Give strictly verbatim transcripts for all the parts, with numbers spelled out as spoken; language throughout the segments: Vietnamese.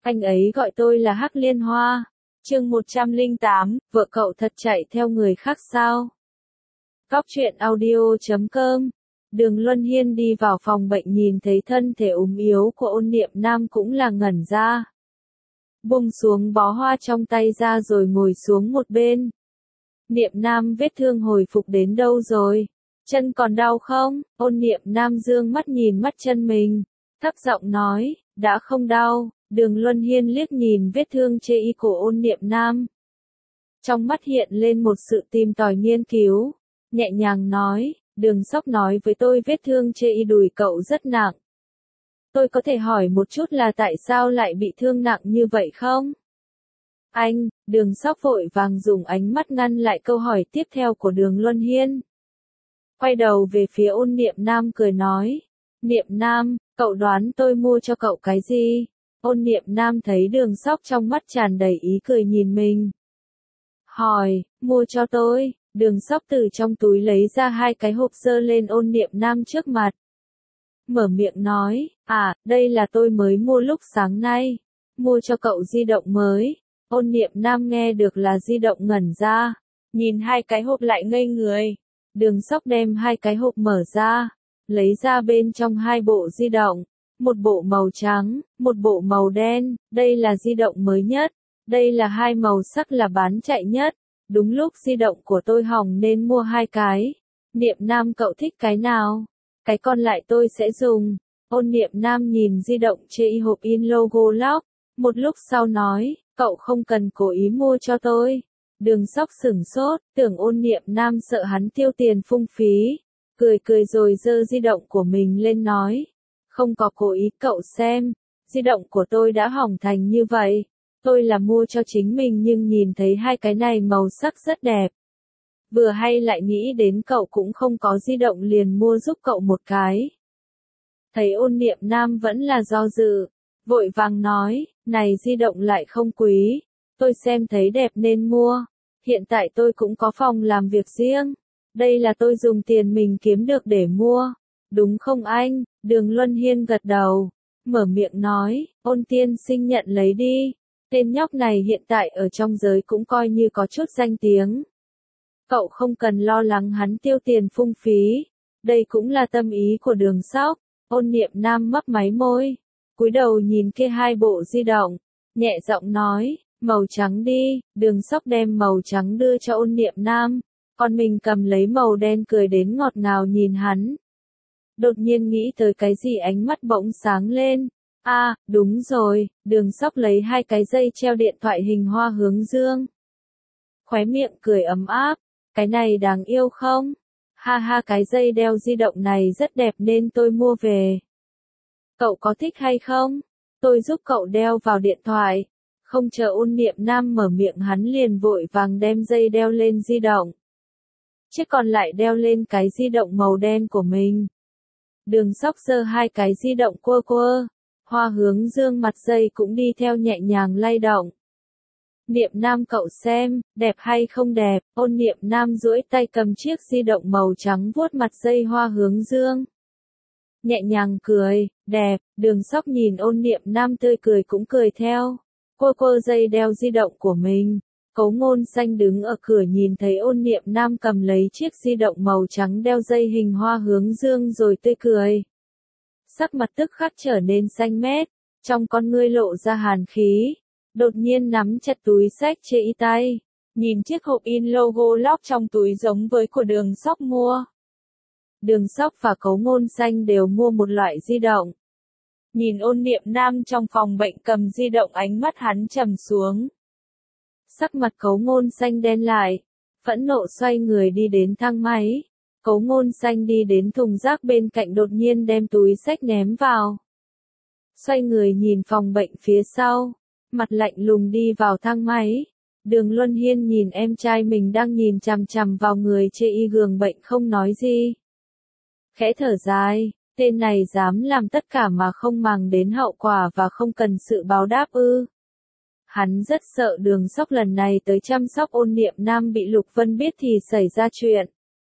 Anh ấy gọi tôi là Hắc Liên Hoa. Chương một trăm lẻ tám, vợ cậu thật chạy theo người khác sao? Góc truyện audio chấm com. Đường Luân Hiên đi vào phòng bệnh nhìn thấy thân thể ốm yếu của Ôn Niệm Nam cũng là ngẩn ra. Buông xuống bó hoa trong tay ra rồi ngồi xuống một bên. Niệm Nam, vết thương hồi phục đến đâu rồi? Chân còn đau không? Ôn Niệm Nam dương mắt nhìn mắt chân mình, thấp giọng nói, đã không đau. Đường Luân Hiên liếc nhìn vết thương chê y của Ôn Niệm Nam. Trong mắt hiện lên một sự tìm tòi nghiên cứu, nhẹ nhàng nói, Đường Sóc nói với tôi vết thương chê y đùi cậu rất nặng. Tôi có thể hỏi một chút là tại sao lại bị thương nặng như vậy không? Anh, Đường Sóc vội vàng dùng ánh mắt ngăn lại câu hỏi tiếp theo của Đường Luân Hiên. Quay đầu về phía Ôn Niệm Nam cười nói, Niệm Nam, cậu đoán tôi mua cho cậu cái gì? Ôn Niệm Nam thấy Đường Sóc trong mắt tràn đầy ý cười nhìn mình. Hỏi, mua cho tôi. Đường Sóc từ trong túi lấy ra hai cái hộp giơ lên Ôn Niệm Nam trước mặt. Mở miệng nói, à, đây là tôi mới mua lúc sáng nay. Mua cho cậu di động mới. Ôn Niệm Nam nghe được là di động ngẩn ra. Nhìn hai cái hộp lại ngây người. Đường Sóc đem hai cái hộp mở ra. Lấy ra bên trong hai bộ di động. Một bộ màu trắng, một bộ màu đen, đây là di động mới nhất. Đây là hai màu sắc là bán chạy nhất. Đúng lúc di động của tôi hỏng nên mua hai cái. Niệm Nam, cậu thích cái nào? Cái còn lại tôi sẽ dùng. Ôn Niệm Nam nhìn di động chê hộp in logo lock. Một lúc sau nói, cậu không cần cố ý mua cho tôi. Đường Sóc sửng sốt, tưởng Ôn Niệm Nam sợ hắn tiêu tiền phung phí. Cười cười rồi giơ di động của mình lên nói. Không có cố ý, cậu xem, di động của tôi đã hỏng thành như vậy. Tôi là mua cho chính mình nhưng nhìn thấy hai cái này màu sắc rất đẹp. Vừa hay lại nghĩ đến cậu cũng không có di động liền mua giúp cậu một cái. Thấy Ôn Niệm Nam vẫn là do dự, vội vàng nói, này di động lại không quý, tôi xem thấy đẹp nên mua. Hiện tại tôi cũng có phòng làm việc riêng, đây là tôi dùng tiền mình kiếm được để mua. Đúng không anh? Đường Luân Hiên gật đầu, mở miệng nói, Ôn tiên sinh nhận lấy đi. Tên nhóc này hiện tại ở trong giới cũng coi như có chút danh tiếng. Cậu không cần lo lắng hắn tiêu tiền phung phí. Đây cũng là tâm ý của Đường Sóc. Ôn Niệm Nam mấp máy môi, cúi đầu nhìn kia hai bộ di động, nhẹ giọng nói, màu trắng đi. Đường Sóc đem màu trắng đưa cho Ôn Niệm Nam, còn mình cầm lấy màu đen cười đến ngọt ngào nhìn hắn. Đột nhiên nghĩ tới cái gì ánh mắt bỗng sáng lên. A, à, đúng rồi, Đường Sóc lấy hai cái dây treo điện thoại hình hoa hướng dương. Khóe miệng cười ấm áp, cái này đáng yêu không? Ha ha, cái dây đeo di động này rất đẹp nên tôi mua về. Cậu có thích hay không? Tôi giúp cậu đeo vào điện thoại. Không chờ Ôn Niệm Nam mở miệng hắn liền vội vàng đem dây đeo lên di động. Chiếc còn lại đeo lên cái di động màu đen của mình. Đường Sóc giơ hai cái di động quơ quơ, hoa hướng dương mặt dây cũng đi theo nhẹ nhàng lay động. Niệm Nam, cậu xem, đẹp hay không đẹp? Ôn Niệm Nam duỗi tay cầm chiếc di động màu trắng vuốt mặt dây hoa hướng dương. Nhẹ nhàng cười, đẹp. Đường Sóc nhìn Ôn Niệm Nam tươi cười cũng cười theo. Quơ quơ dây đeo di động của mình. Cấu Ngôn Xanh đứng ở cửa nhìn thấy Ôn Niệm Nam cầm lấy chiếc di động màu trắng đeo dây hình hoa hướng dương rồi tươi cười. Sắc mặt tức khắc trở nên xanh mét, trong con ngươi lộ ra hàn khí. Đột nhiên nắm chặt túi xách chê y tay, nhìn chiếc hộp in logo lock trong túi giống với của Đường Sóc mua. Đường Sóc và Cấu Ngôn Xanh đều mua một loại di động. Nhìn Ôn Niệm Nam trong phòng bệnh cầm di động ánh mắt hắn trầm xuống. Sắc mặt Cấu Ngôn Xanh đen lại, phẫn nộ xoay người đi đến thang máy. Cấu Ngôn Xanh đi đến thùng rác bên cạnh đột nhiên đem túi xách ném vào. Xoay người nhìn phòng bệnh phía sau, mặt lạnh lùng đi vào thang máy. Đường Luân Hiên nhìn em trai mình đang nhìn chằm chằm vào người chê y giường bệnh không nói gì. Khẽ thở dài, tên này dám làm tất cả mà không màng đến hậu quả và không cần sự báo đáp ư. Hắn rất sợ Đường Sóc lần này tới chăm sóc Ôn Niệm Nam bị Lục Vân biết thì xảy ra chuyện.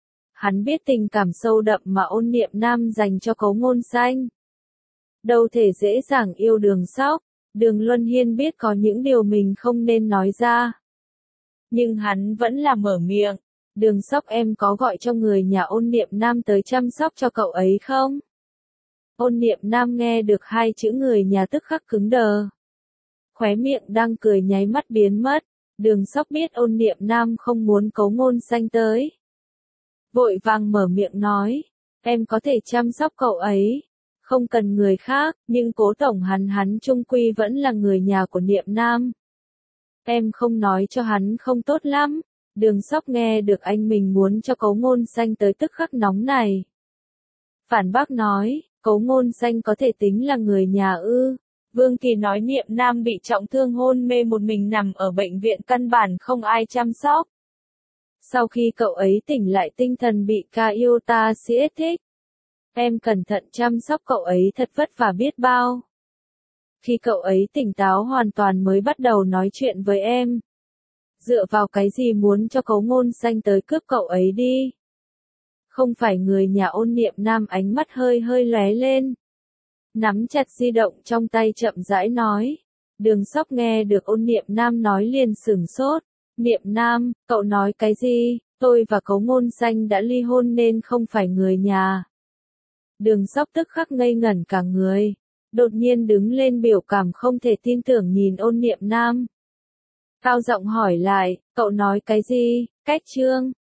Hắn biết tình cảm sâu đậm mà Ôn Niệm Nam dành cho Cấu Ngôn Xanh. Đâu thể dễ dàng yêu Đường Sóc, Đường Luân Hiên biết có những điều mình không nên nói ra. Nhưng hắn vẫn là mở miệng. Đường Sóc, em có gọi cho người nhà Ôn Niệm Nam tới chăm sóc cho cậu ấy không? Ôn Niệm Nam nghe được hai chữ người nhà tức khắc cứng đờ. Khóe miệng đang cười nháy mắt biến mất. Đường Sóc biết Ôn Niệm Nam không muốn Cấu Ngôn Xanh tới. Vội vàng mở miệng nói, em có thể chăm sóc cậu ấy. Không cần người khác, nhưng Cố tổng hắn hắn chung quy vẫn là người nhà của Niệm Nam. Em không nói cho hắn không tốt lắm. Đường Sóc nghe được anh mình muốn cho Cấu Ngôn Xanh tới tức khắc nóng này. Phản bác nói, Cấu Ngôn Xanh có thể tính là người nhà ư? Vương Kỳ nói Niệm Nam bị trọng thương hôn mê một mình nằm ở bệnh viện căn bản không ai chăm sóc. Sau khi cậu ấy tỉnh lại tinh thần bị Kyota siết thích. Em cẩn thận chăm sóc cậu ấy thật vất vả biết bao. Khi cậu ấy tỉnh táo hoàn toàn mới bắt đầu nói chuyện với em. Dựa vào cái gì muốn cho Cấu Ngôn Xanh tới cướp cậu ấy đi? Không phải người nhà Ôn Niệm Nam ánh mắt hơi hơi lóe lên. Nắm chặt di động trong tay chậm rãi nói. Đường Sóc nghe được Ôn Niệm Nam nói liền sửng sốt. Niệm Nam, cậu nói cái gì? Tôi và Cấu Ngôn Xanh đã ly hôn nên không phải người nhà. Đường Sóc tức khắc ngây ngẩn cả người. Đột nhiên đứng lên biểu cảm không thể tin tưởng nhìn Ôn Niệm Nam. Cao giọng hỏi lại, cậu nói cái gì? Cách Trương,